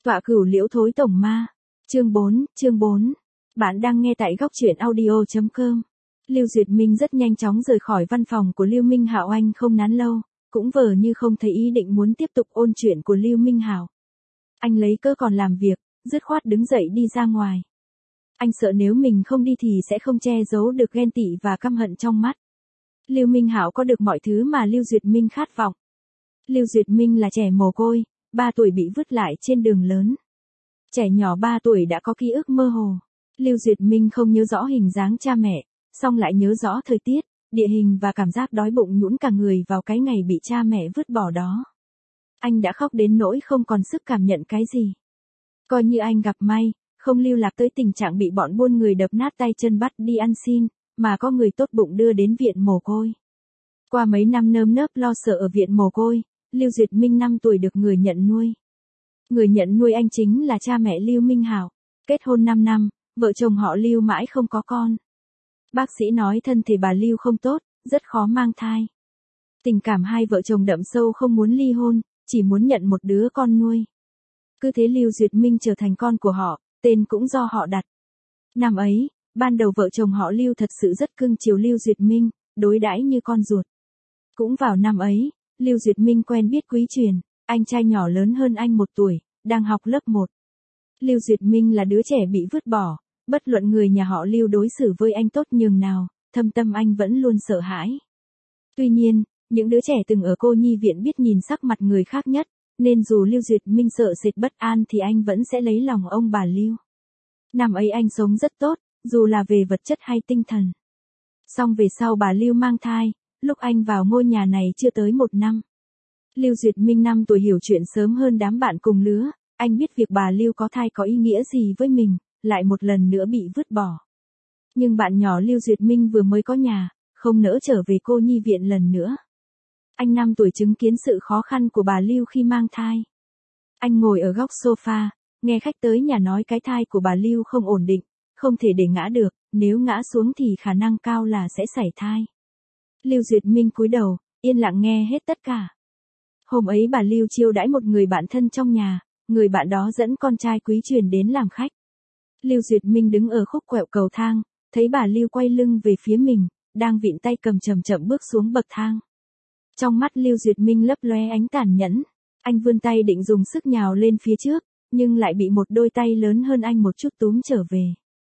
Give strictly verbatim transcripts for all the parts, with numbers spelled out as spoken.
Tọa cửu liễu thối tổng ma. Chương bốn, chương bốn. Bạn đang nghe tại góc truyện audio chấm com. Lưu Duyệt Minh rất nhanh chóng rời khỏi văn phòng của Lưu Minh Hạo, anh không nán lâu, cũng vờ như không thấy ý định muốn tiếp tục ôn chuyện của Lưu Minh Hạo. Anh lấy cớ còn làm việc, dứt khoát đứng dậy đi ra ngoài. Anh sợ nếu mình không đi thì sẽ không che giấu được ghen tị và căm hận trong mắt. Lưu Minh Hạo có được mọi thứ mà Lưu Duyệt Minh khát vọng. Lưu Duyệt Minh là trẻ mồ côi, ba tuổi bị vứt lại trên đường lớn. Trẻ nhỏ ba tuổi đã có ký ức mơ hồ. Lưu Duyệt Minh không nhớ rõ hình dáng cha mẹ, song lại nhớ rõ thời tiết, địa hình và cảm giác đói bụng nhũn cả người vào cái ngày bị cha mẹ vứt bỏ đó. Anh đã khóc đến nỗi không còn sức cảm nhận cái gì. Coi như anh gặp may, không lưu lạc tới tình trạng bị bọn buôn người đập nát tay chân bắt đi ăn xin, mà có người tốt bụng đưa đến viện mồ côi. Qua mấy năm nơm nớp lo sợ ở viện mồ côi, Lưu Duyệt Minh năm tuổi được người nhận nuôi. Người nhận nuôi anh chính là cha mẹ Lưu Minh Hạo. Kết hôn năm năm, vợ chồng họ Lưu mãi không có con. Bác sĩ nói thân thể bà Lưu không tốt, rất khó mang thai. Tình cảm hai vợ chồng đậm sâu không muốn ly hôn, chỉ muốn nhận một đứa con nuôi. Cứ thế Lưu Duyệt Minh trở thành con của họ, tên cũng do họ đặt. Năm ấy, ban đầu vợ chồng họ Lưu thật sự rất cưng chiều Lưu Duyệt Minh, đối đãi như con ruột. Cũng vào năm ấy, Lưu Duyệt Minh quen biết Quý Truyền, anh trai nhỏ lớn hơn anh một tuổi, đang học lớp một. Lưu Duyệt Minh là đứa trẻ bị vứt bỏ, bất luận người nhà họ Lưu đối xử với anh tốt nhường nào, thâm tâm anh vẫn luôn sợ hãi. Tuy nhiên, những đứa trẻ từng ở cô nhi viện biết nhìn sắc mặt người khác nhất, nên dù Lưu Duyệt Minh sợ sệt bất an thì anh vẫn sẽ lấy lòng ông bà Lưu. Năm ấy anh sống rất tốt, dù là về vật chất hay tinh thần. Song về sau bà Lưu mang thai, lúc anh vào ngôi nhà này chưa tới một năm. Lưu Duyệt Minh năm tuổi hiểu chuyện sớm hơn đám bạn cùng lứa, anh biết việc bà Lưu có thai có ý nghĩa gì với mình, lại một lần nữa bị vứt bỏ. Nhưng bạn nhỏ Lưu Duyệt Minh vừa mới có nhà, không nỡ trở về cô nhi viện lần nữa. Anh năm tuổi chứng kiến sự khó khăn của bà Lưu khi mang thai. Anh ngồi ở góc sofa, nghe khách tới nhà nói cái thai của bà Lưu không ổn định, không thể để ngã được, nếu ngã xuống thì khả năng cao là sẽ sảy thai. Lưu Duyệt Minh cúi đầu, yên lặng nghe hết tất cả. Hôm ấy bà Lưu chiêu đãi một người bạn thân trong nhà, người bạn đó dẫn con trai Quý Truyền đến làm khách. Lưu Duyệt Minh đứng ở khúc quẹo cầu thang, thấy bà Lưu quay lưng về phía mình, đang vịn tay cầm chậm chậm bước xuống bậc thang. Trong mắt Lưu Duyệt Minh lấp lóe ánh tàn nhẫn, anh vươn tay định dùng sức nhào lên phía trước, nhưng lại bị một đôi tay lớn hơn anh một chút túm trở về.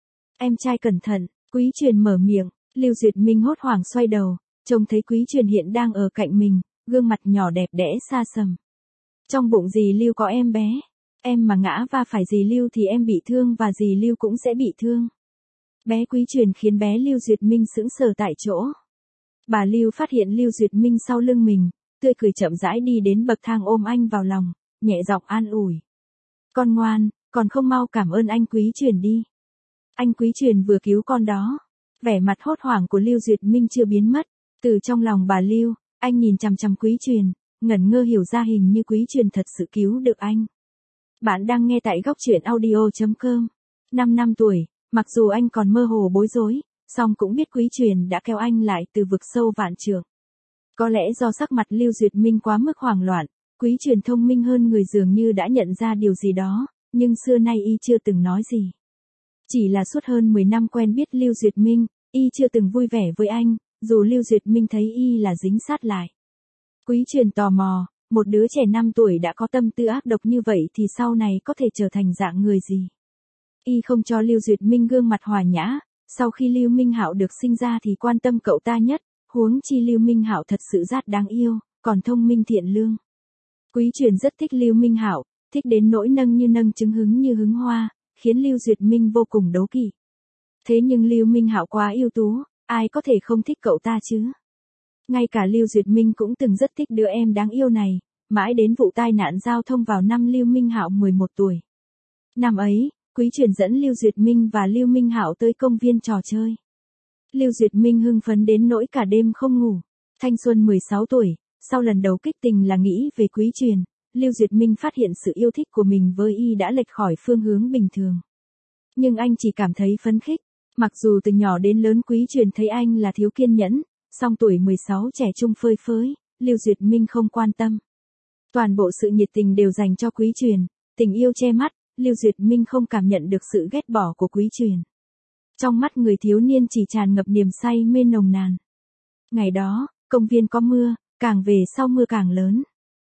Em trai cẩn thận, Quý Truyền mở miệng, Lưu Duyệt Minh hốt hoảng xoay đầu, trông thấy Quý Truyền hiện đang ở cạnh mình, gương mặt nhỏ đẹp đẽ xa sầm. Trong bụng dì Lưu có em bé, em mà ngã va phải dì Lưu thì em bị thương và dì Lưu cũng sẽ bị thương. Bé Quý Truyền khiến bé Lưu Duyệt Minh sững sờ tại chỗ. Bà Lưu phát hiện Lưu Duyệt Minh sau lưng mình, tươi cười chậm rãi đi đến bậc thang ôm anh vào lòng, nhẹ giọng an ủi. Con ngoan, còn không mau cảm ơn anh Quý Truyền đi. Anh Quý Truyền vừa cứu con đó. Vẻ mặt hốt hoảng của Lưu Duyệt Minh chưa biến mất, từ trong lòng bà Lưu, anh nhìn chằm chằm Quý Truyền, ngẩn ngơ hiểu ra hình như Quý Truyền thật sự cứu được anh. Bạn đang nghe tại góc truyện audio chấm com. Năm năm tuổi, mặc dù anh còn mơ hồ bối rối, song cũng biết Quý Truyền đã kéo anh lại từ vực sâu vạn trượng. Có lẽ do sắc mặt Lưu Duyệt Minh quá mức hoảng loạn, Quý Truyền thông minh hơn người dường như đã nhận ra điều gì đó, nhưng xưa nay y chưa từng nói gì. Chỉ là suốt hơn mười năm quen biết Lưu Duyệt Minh, y chưa từng vui vẻ với anh, dù Lưu Duyệt Minh thấy y là dính sát lại. Quý Truyền tò mò, một đứa trẻ năm tuổi đã có tâm tư ác độc như vậy thì sau này có thể trở thành dạng người gì? Y không cho Lưu Duyệt Minh gương mặt hòa nhã, sau khi Lưu Minh Hạo được sinh ra thì quan tâm cậu ta nhất, huống chi Lưu Minh Hạo thật sự rất đáng yêu, còn thông minh thiện lương. Quý Truyền rất thích Lưu Minh Hạo, thích đến nỗi nâng như nâng trứng hứng như hứng hoa, khiến Lưu Duyệt Minh vô cùng đố kỵ. Thế nhưng Lưu Minh Hạo quá ưu tú, ai có thể không thích cậu ta chứ? Ngay cả Lưu Duyệt Minh cũng từng rất thích đứa em đáng yêu này, mãi đến vụ tai nạn giao thông vào năm Lưu Minh Hạo mười một tuổi. Năm ấy, Quý Truyền dẫn Lưu Duyệt Minh và Lưu Minh Hạo tới công viên trò chơi. Lưu Duyệt Minh hưng phấn đến nỗi cả đêm không ngủ. Thanh xuân mười sáu tuổi, sau lần đầu kích tình là nghĩ về Quý Truyền, Lưu Duyệt Minh phát hiện sự yêu thích của mình với y đã lệch khỏi phương hướng bình thường. Nhưng anh chỉ cảm thấy phấn khích, mặc dù từ nhỏ đến lớn Quý Truyền thấy anh là thiếu kiên nhẫn, song tuổi mười sáu trẻ trung phơi phới, Lưu Duyệt Minh không quan tâm. Toàn bộ sự nhiệt tình đều dành cho Quý Truyền, tình yêu che mắt, Lưu Duyệt Minh không cảm nhận được sự ghét bỏ của Quý Truyền. Trong mắt người thiếu niên chỉ tràn ngập niềm say mê nồng nàn. Ngày đó, công viên có mưa, càng về sau mưa càng lớn.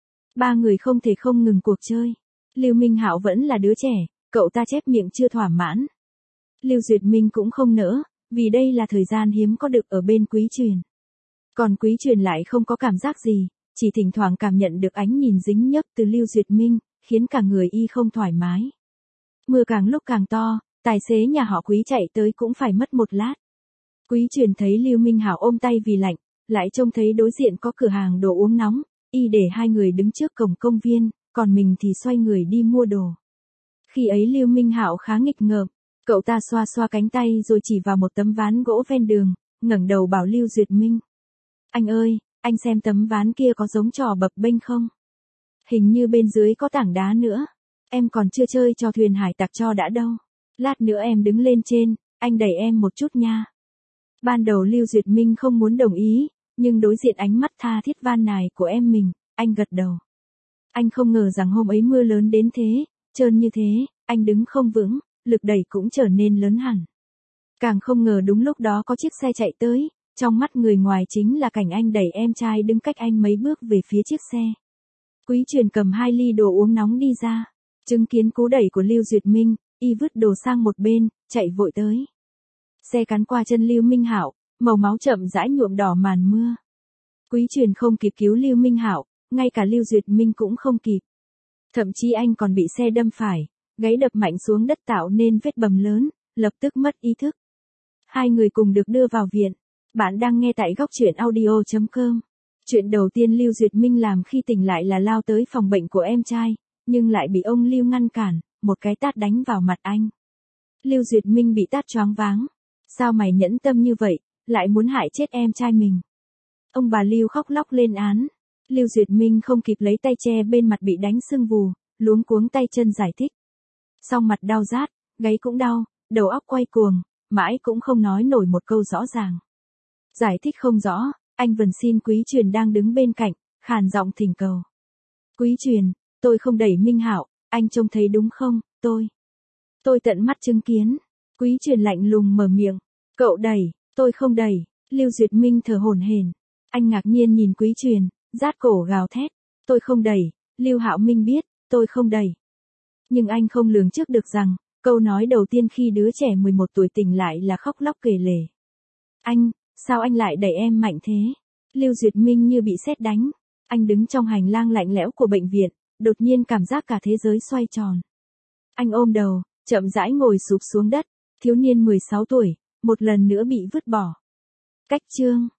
Ba người không thể không ngừng cuộc chơi. Lưu Minh Hạo vẫn là đứa trẻ, cậu ta chép miệng chưa thỏa mãn. Lưu Duyệt Minh cũng không nỡ, vì đây là thời gian hiếm có được ở bên Quý Truyền. Còn Quý Truyền lại không có cảm giác gì, chỉ thỉnh thoảng cảm nhận được ánh nhìn dính nhấp từ Lưu Duyệt Minh, khiến cả người y không thoải mái. Mưa càng lúc càng to, tài xế nhà họ Quý chạy tới cũng phải mất một lát. Quý Truyền thấy Lưu Minh Hạo ôm tay vì lạnh, lại trông thấy đối diện có cửa hàng đồ uống nóng, y để hai người đứng trước cổng công viên, còn mình thì xoay người đi mua đồ. Khi ấy Lưu Minh Hạo khá nghịch ngợm, cậu ta xoa xoa cánh tay rồi chỉ vào một tấm ván gỗ ven đường, ngẩng đầu bảo Lưu Duyệt Minh. Anh ơi, anh xem tấm ván kia có giống trò bập bênh không? Hình như bên dưới có tảng đá nữa. Em còn chưa chơi trò thuyền hải tặc cho đã đâu. Lát nữa em đứng lên trên, anh đẩy em một chút nha. Ban đầu Lưu Duyệt Minh không muốn đồng ý, nhưng đối diện ánh mắt tha thiết van nài của em mình, anh gật đầu. Anh không ngờ rằng hôm ấy mưa lớn đến thế, trơn như thế, anh đứng không vững, lực đẩy cũng trở nên lớn hẳn. Càng không ngờ đúng lúc đó có chiếc xe chạy tới, trong mắt người ngoài chính là cảnh anh đẩy em trai đứng cách anh mấy bước về phía chiếc xe. Quý Truyền cầm hai ly đồ uống nóng đi ra, chứng kiến cú đẩy của Lưu Duyệt Minh, y vứt đồ sang một bên, chạy vội tới. Xe cán qua chân Lưu Minh Hạo, màu máu chậm rãi nhuộm đỏ màn mưa. Quý Truyền không kịp cứu Lưu Minh Hạo, ngay cả Lưu Duyệt Minh cũng không kịp. Thậm chí anh còn bị xe đâm phải, gáy đập mạnh xuống đất tạo nên vết bầm lớn, lập tức mất ý thức. Hai người cùng được đưa vào viện. Bạn đang nghe tại góc truyện audio chấm com. Chuyện đầu tiên Lưu Duyệt Minh làm khi tỉnh lại là lao tới phòng bệnh của em trai, nhưng lại bị ông Lưu ngăn cản, một cái tát đánh vào mặt anh. Lưu Duyệt Minh bị tát choáng váng. Sao mày nhẫn tâm như vậy, lại muốn hại chết em trai mình? Ông bà Lưu khóc lóc lên án. Lưu Duyệt Minh không kịp lấy tay che bên mặt bị đánh sưng vù, luống cuống tay chân giải thích. Song mặt đau rát, gáy cũng đau, đầu óc quay cuồng, mãi cũng không nói nổi một câu rõ ràng. Giải thích không rõ, anh vần xin Quý Truyền đang đứng bên cạnh, khàn giọng thỉnh cầu. Quý Truyền, tôi không đẩy Minh Hạo, anh trông thấy đúng không, tôi. Tôi tận mắt chứng kiến. Quý Truyền lạnh lùng mở miệng. Cậu đẩy, tôi không đẩy. Lưu Duyệt Minh thở hổn hển. Anh ngạc nhiên nhìn Quý Truyền, rát cổ gào thét. Tôi không đẩy, Lưu Hạo Minh biết, tôi không đẩy. Nhưng anh không lường trước được rằng, câu nói đầu tiên khi đứa trẻ mười một tuổi tỉnh lại là khóc lóc kể lể. Anh, sao anh lại đẩy em mạnh thế? Lưu Duyệt Minh như bị sét đánh. Anh đứng trong hành lang lạnh lẽo của bệnh viện, đột nhiên cảm giác cả thế giới xoay tròn. Anh ôm đầu, chậm rãi ngồi sụp xuống đất, thiếu niên mười sáu tuổi, một lần nữa bị vứt bỏ. Cách chương